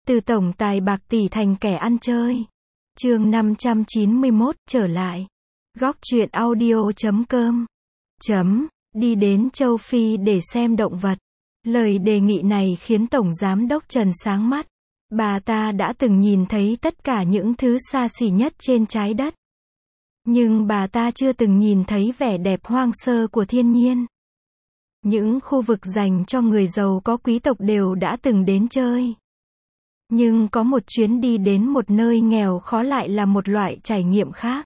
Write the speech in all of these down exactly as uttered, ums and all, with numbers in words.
Từ tổng tài bạc tỷ thành kẻ ăn chơi. Chương năm trăm chín mươi mốt, trở lại. Góc truyện audio chấm com. Chấm, đi đến châu Phi để xem động vật. Lời đề nghị này khiến Tổng Giám đốc Trần sáng mắt. Bà ta đã từng nhìn thấy tất cả những thứ xa xỉ nhất trên trái đất. Nhưng bà ta chưa từng nhìn thấy vẻ đẹp hoang sơ của thiên nhiên. Những khu vực dành cho người giàu có quý tộc đều đã từng đến chơi. Nhưng có một chuyến đi đến một nơi nghèo khó lại là một loại trải nghiệm khác.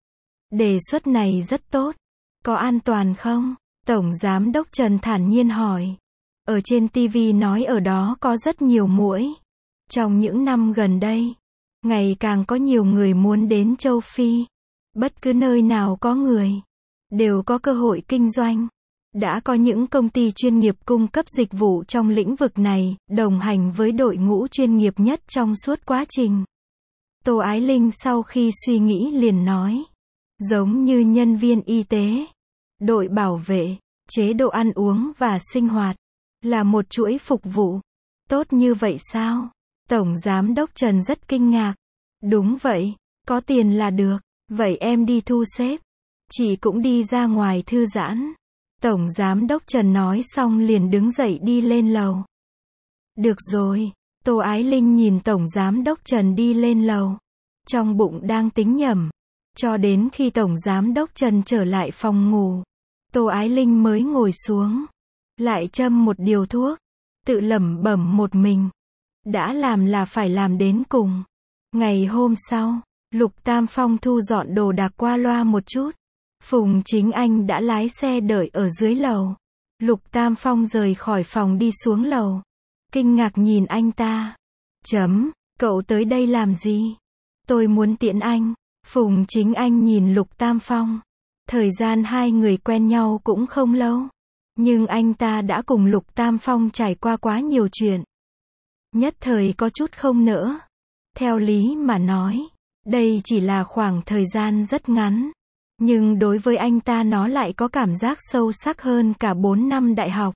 Đề xuất này rất tốt. Có an toàn không? Tổng Giám đốc Trần thản nhiên hỏi. Ở trên ti vi nói ở đó có rất nhiều muỗi. Trong những năm gần đây, ngày càng có nhiều người muốn đến châu Phi. Bất cứ nơi nào có người, đều có cơ hội kinh doanh. Đã có những công ty chuyên nghiệp cung cấp dịch vụ trong lĩnh vực này, đồng hành với đội ngũ chuyên nghiệp nhất trong suốt quá trình. Tô Ái Linh sau khi suy nghĩ liền nói. Giống như nhân viên y tế, đội bảo vệ, chế độ ăn uống và sinh hoạt, là một chuỗi phục vụ. Tốt như vậy sao? Tổng Giám đốc Trần rất kinh ngạc. Đúng vậy, có tiền là được. Vậy em đi thu xếp. Chị cũng đi ra ngoài thư giãn. Tổng Giám đốc Trần nói xong liền đứng dậy đi lên lầu. Được rồi. Tô Ái Linh nhìn Tổng Giám đốc Trần đi lên lầu. Trong bụng đang tính nhẩm. Cho đến khi Tổng Giám đốc Trần trở lại phòng ngủ, Tô Ái Linh mới ngồi xuống. Lại châm một điều thuốc. Tự lẩm bẩm một mình. Đã làm là phải làm đến cùng. Ngày hôm sau, Lục Tam Phong thu dọn đồ đạc qua loa một chút. Phùng Chính Anh đã lái xe đợi ở dưới lầu. Lục Tam Phong rời khỏi phòng đi xuống lầu. Kinh ngạc nhìn anh ta. Chấm, cậu tới đây làm gì? Tôi muốn tiễn anh. Phùng Chính Anh nhìn Lục Tam Phong. Thời gian hai người quen nhau cũng không lâu. Nhưng anh ta đã cùng Lục Tam Phong trải qua quá nhiều chuyện. Nhất thời có chút không nỡ. Theo lý mà nói, đây chỉ là khoảng thời gian rất ngắn. Nhưng đối với anh ta nó lại có cảm giác sâu sắc hơn cả bốn năm đại học.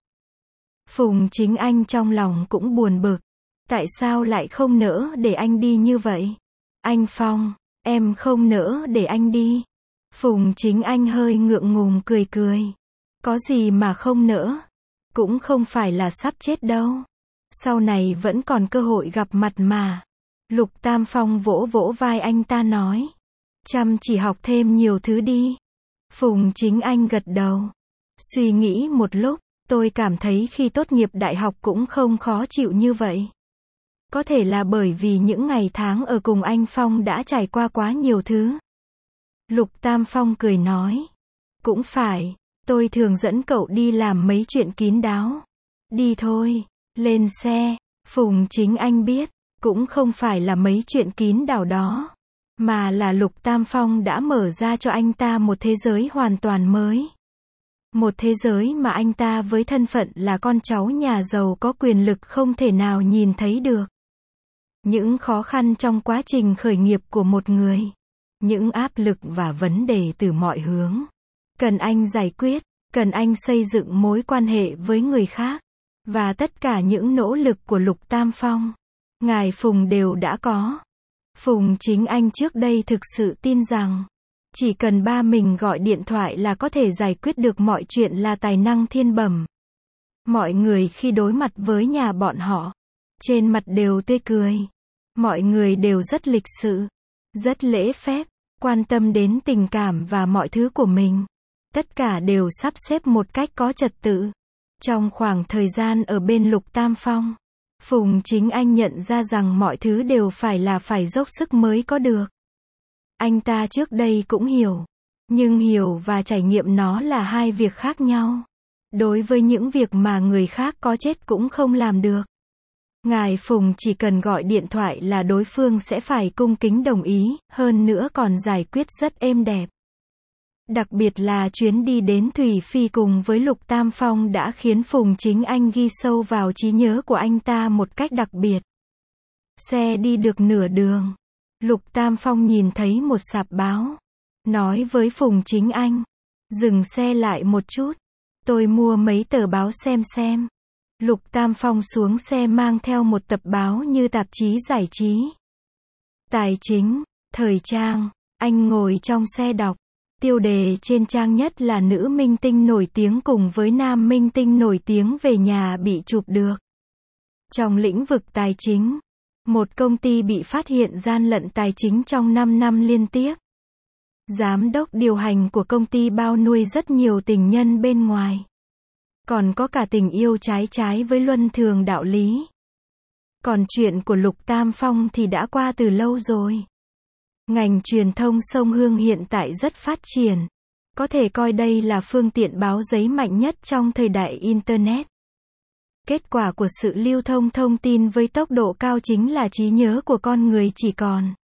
Phùng Chính Anh trong lòng cũng buồn bực. Tại sao lại không nỡ để anh đi như vậy? Anh Phong, em không nỡ để anh đi. Phùng Chính Anh hơi ngượng ngùng cười cười. Có gì mà không nỡ? Cũng không phải là sắp chết đâu. Sau này vẫn còn cơ hội gặp mặt mà. Lục Tam Phong vỗ vỗ vai anh ta nói. Chăm chỉ học thêm nhiều thứ đi. Phùng Chính Anh gật đầu. Suy nghĩ một lúc, tôi cảm thấy khi tốt nghiệp đại học cũng không khó chịu như vậy. Có thể là bởi vì những ngày tháng ở cùng anh Phong đã trải qua quá nhiều thứ. Lục Tam Phong cười nói. Cũng phải, tôi thường dẫn cậu đi làm mấy chuyện kín đáo. Đi thôi, lên xe. Phùng Chính Anh biết, cũng không phải là mấy chuyện kín đáo đó. Mà là Lục Tam Phong đã mở ra cho anh ta một thế giới hoàn toàn mới. Một thế giới mà anh ta với thân phận là con cháu nhà giàu có quyền lực không thể nào nhìn thấy được. Những khó khăn trong quá trình khởi nghiệp của một người. Những áp lực và vấn đề từ mọi hướng. Cần anh giải quyết, cần anh xây dựng mối quan hệ với người khác. Và tất cả những nỗ lực của Lục Tam Phong, ngài Phùng đều đã có. Phùng Chính Anh trước đây thực sự tin rằng, chỉ cần ba mình gọi điện thoại là có thể giải quyết được mọi chuyện là tài năng thiên bẩm. Mọi người khi đối mặt với nhà bọn họ, trên mặt đều tươi cười. Mọi người đều rất lịch sự, rất lễ phép, quan tâm đến tình cảm và mọi thứ của mình. Tất cả đều sắp xếp một cách có trật tự. Trong khoảng thời gian ở bên Lục Tam Phong, Phùng Chính Anh nhận ra rằng mọi thứ đều phải là phải dốc sức mới có được. Anh ta trước đây cũng hiểu. Nhưng hiểu và trải nghiệm nó là hai việc khác nhau. Đối với những việc mà người khác có chết cũng không làm được. Ngài Phùng chỉ cần gọi điện thoại là đối phương sẽ phải cung kính đồng ý, hơn nữa còn giải quyết rất êm đẹp. Đặc biệt là chuyến đi đến Thủy Phi cùng với Lục Tam Phong đã khiến Phùng Chính Anh ghi sâu vào trí nhớ của anh ta một cách đặc biệt. Xe đi được nửa đường, Lục Tam Phong nhìn thấy một sạp báo. Nói với Phùng Chính Anh, dừng xe lại một chút. Tôi mua mấy tờ báo xem xem. Lục Tam Phong xuống xe mang theo một tập báo như tạp chí giải trí, tài chính, thời trang. Anh ngồi trong xe đọc. Tiêu đề trên trang nhất là nữ minh tinh nổi tiếng cùng với nam minh tinh nổi tiếng về nhà bị chụp được. Trong lĩnh vực tài chính, một công ty bị phát hiện gian lận tài chính trong năm năm liên tiếp. Giám đốc điều hành của công ty bao nuôi rất nhiều tình nhân bên ngoài. Còn có cả tình yêu trái trái với luân thường đạo lý. Còn chuyện của Lục Tam Phong thì đã qua từ lâu rồi. Ngành truyền thông sông Hương hiện tại rất phát triển. Có thể coi đây là phương tiện báo giấy mạnh nhất trong thời đại Internet. Kết quả của sự lưu thông thông tin với tốc độ cao chính là trí nhớ của con người chỉ còn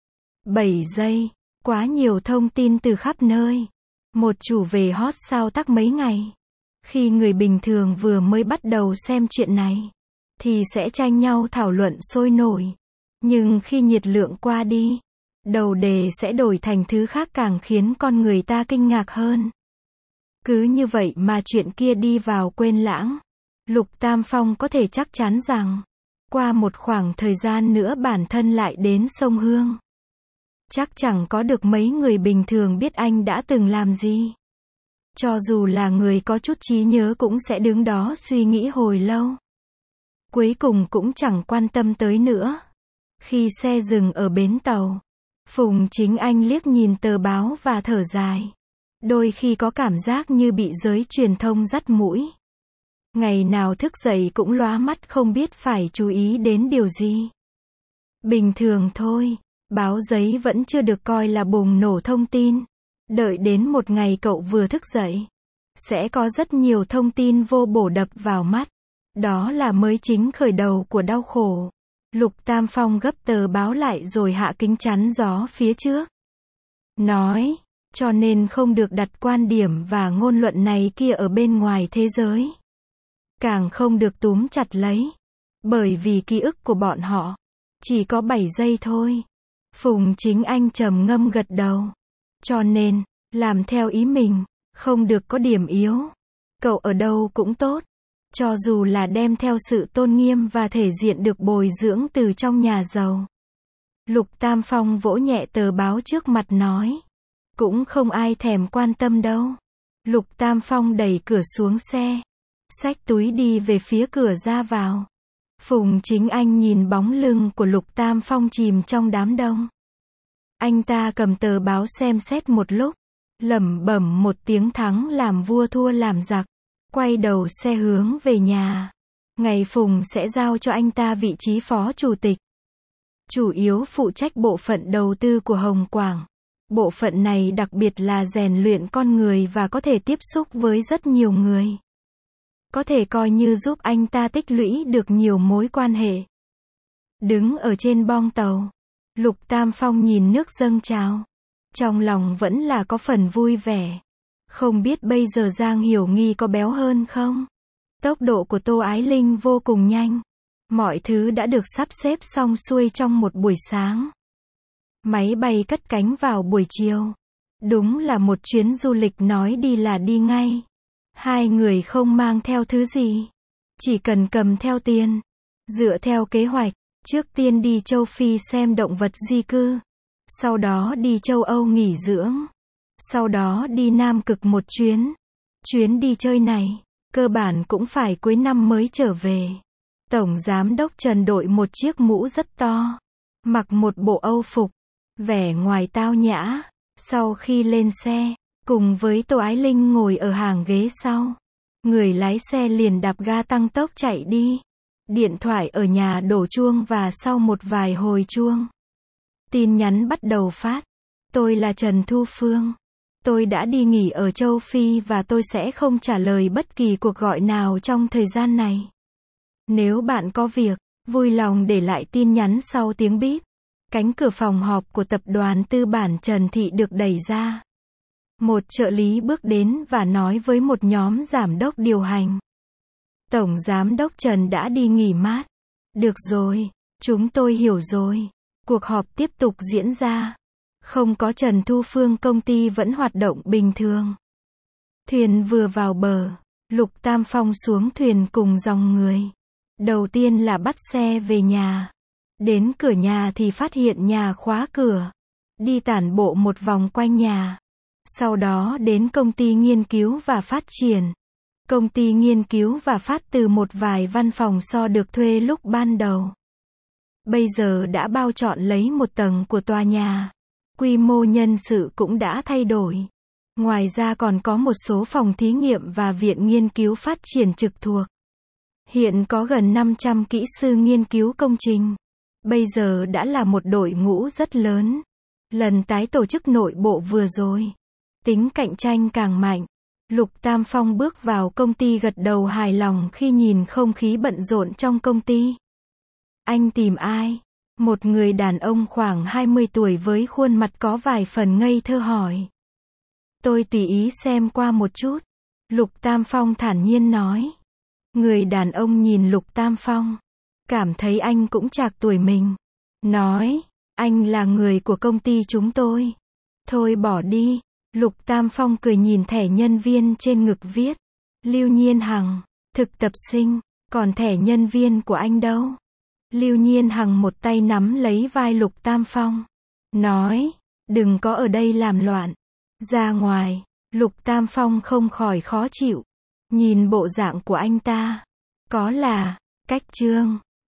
bảy giây. Quá nhiều thông tin từ khắp nơi. Một chủ về hot sao tắc mấy ngày. Khi người bình thường vừa mới bắt đầu xem chuyện này, thì sẽ tranh nhau thảo luận sôi nổi. Nhưng khi nhiệt lượng qua đi, đầu đề sẽ đổi thành thứ khác càng khiến con người ta kinh ngạc hơn. Cứ như vậy mà chuyện kia đi vào quên lãng. Lục Tam Phong có thể chắc chắn rằng, qua một khoảng thời gian nữa bản thân lại đến sông Hương. Chắc chẳng có được mấy người bình thường biết anh đã từng làm gì. Cho dù là người có chút trí nhớ cũng sẽ đứng đó suy nghĩ hồi lâu. Cuối cùng cũng chẳng quan tâm tới nữa. Khi xe dừng ở bến tàu, Phùng Chính Anh liếc nhìn tờ báo và thở dài. Đôi khi có cảm giác như bị giới truyền thông dắt mũi. Ngày nào thức dậy cũng lóa mắt không biết phải chú ý đến điều gì. Bình thường thôi, báo giấy vẫn chưa được coi là bùng nổ thông tin. Đợi đến một ngày cậu vừa thức dậy, sẽ có rất nhiều thông tin vô bổ đập vào mắt. Đó là mới chính khởi đầu của đau khổ. Lục Tam Phong gấp tờ báo lại rồi hạ kính chắn gió phía trước. Nói, cho nên không được đặt quan điểm và ngôn luận này kia ở bên ngoài thế giới. Càng không được túm chặt lấy. Bởi vì ký ức của bọn họ chỉ có bảy giây thôi. Phùng Chính Anh trầm ngâm gật đầu. Cho nên, làm theo ý mình, không được có điểm yếu. Cậu ở đâu cũng tốt. Cho dù là đem theo sự tôn nghiêm và thể diện được bồi dưỡng từ trong nhà giàu. Lục Tam Phong vỗ nhẹ tờ báo trước mặt nói. Cũng không ai thèm quan tâm đâu. Lục Tam Phong đẩy cửa xuống xe. Xách túi đi về phía cửa ra vào. Phùng Chính Anh nhìn bóng lưng của Lục Tam Phong chìm trong đám đông. Anh ta cầm tờ báo xem xét một lúc. Lẩm bẩm một tiếng thắng làm vua thua làm giặc. Quay đầu xe hướng về nhà. Ngày Phùng sẽ giao cho anh ta vị trí phó chủ tịch. Chủ yếu phụ trách bộ phận đầu tư của Hồng Quảng. Bộ phận này đặc biệt là rèn luyện con người và có thể tiếp xúc với rất nhiều người. Có thể coi như giúp anh ta tích lũy được nhiều mối quan hệ. Đứng ở trên bong tàu, Lục Tam Phong nhìn nước dâng trào. Trong lòng vẫn là có phần vui vẻ. Không biết bây giờ Giang Hiểu Nghi có béo hơn không? Tốc độ của Tô Ái Linh vô cùng nhanh. Mọi thứ đã được sắp xếp xong xuôi trong một buổi sáng. Máy bay cất cánh vào buổi chiều. Đúng là một chuyến du lịch nói đi là đi ngay. Hai người không mang theo thứ gì. Chỉ cần cầm theo tiền. Dựa theo kế hoạch, trước tiên đi châu Phi xem động vật di cư. Sau đó đi châu Âu nghỉ dưỡng. Sau đó đi Nam Cực một chuyến. Chuyến đi chơi này, cơ bản cũng phải cuối năm mới trở về. Tổng Giám đốc Trần đội một chiếc mũ rất to. Mặc một bộ Âu phục. Vẻ ngoài tao nhã. Sau khi lên xe, cùng với Tô Ái Linh ngồi ở hàng ghế sau. Người lái xe liền đạp ga tăng tốc chạy đi. Điện thoại ở nhà đổ chuông và sau một vài hồi chuông, tin nhắn bắt đầu phát. Tôi là Trần Thu Phương. Tôi đã đi nghỉ ở châu Phi và tôi sẽ không trả lời bất kỳ cuộc gọi nào trong thời gian này. Nếu bạn có việc, vui lòng để lại tin nhắn sau tiếng bíp. Cánh cửa phòng họp của tập đoàn tư bản Trần Thị được đẩy ra. Một trợ lý bước đến và nói với một nhóm giám đốc điều hành. Tổng Giám đốc Trần đã đi nghỉ mát. Được rồi, chúng tôi hiểu rồi. Cuộc họp tiếp tục diễn ra. Không có Trần Thu Phương công ty vẫn hoạt động bình thường. Thuyền vừa vào bờ, Lục Tam Phong xuống thuyền cùng dòng người. Đầu tiên là bắt xe về nhà. Đến cửa nhà thì phát hiện nhà khóa cửa. Đi tản bộ một vòng quanh nhà. Sau đó đến công ty nghiên cứu và phát triển. Công ty nghiên cứu và phát từ một vài văn phòng so được thuê lúc ban đầu. Bây giờ đã bao trọn lấy một tầng của tòa nhà. Quy mô nhân sự cũng đã thay đổi. Ngoài ra còn có một số phòng thí nghiệm và viện nghiên cứu phát triển trực thuộc. Hiện có gần năm trăm kỹ sư nghiên cứu công trình. Bây giờ đã là một đội ngũ rất lớn. Lần tái tổ chức nội bộ vừa rồi, tính cạnh tranh càng mạnh. Lục Tam Phong bước vào công ty gật đầu hài lòng khi nhìn không khí bận rộn trong công ty. Anh tìm ai? Một người đàn ông khoảng hai mươi tuổi với khuôn mặt có vài phần ngây thơ hỏi. Tôi tùy ý xem qua một chút. Lục Tam Phong thản nhiên nói. Người đàn ông nhìn Lục Tam Phong. Cảm thấy anh cũng trạc tuổi mình. Nói, anh là người của công ty chúng tôi. Thôi bỏ đi. Lục Tam Phong cười nhìn thẻ nhân viên trên ngực viết. Lưu Nhiên Hằng, thực tập sinh, còn thẻ nhân viên của anh đâu? Lưu Nhiên Hằng một tay nắm lấy vai Lục Tam Phong. Nói, đừng có ở đây làm loạn. Ra ngoài. Lục Tam Phong không khỏi khó chịu. Nhìn bộ dạng của anh ta. Có là, cách trương.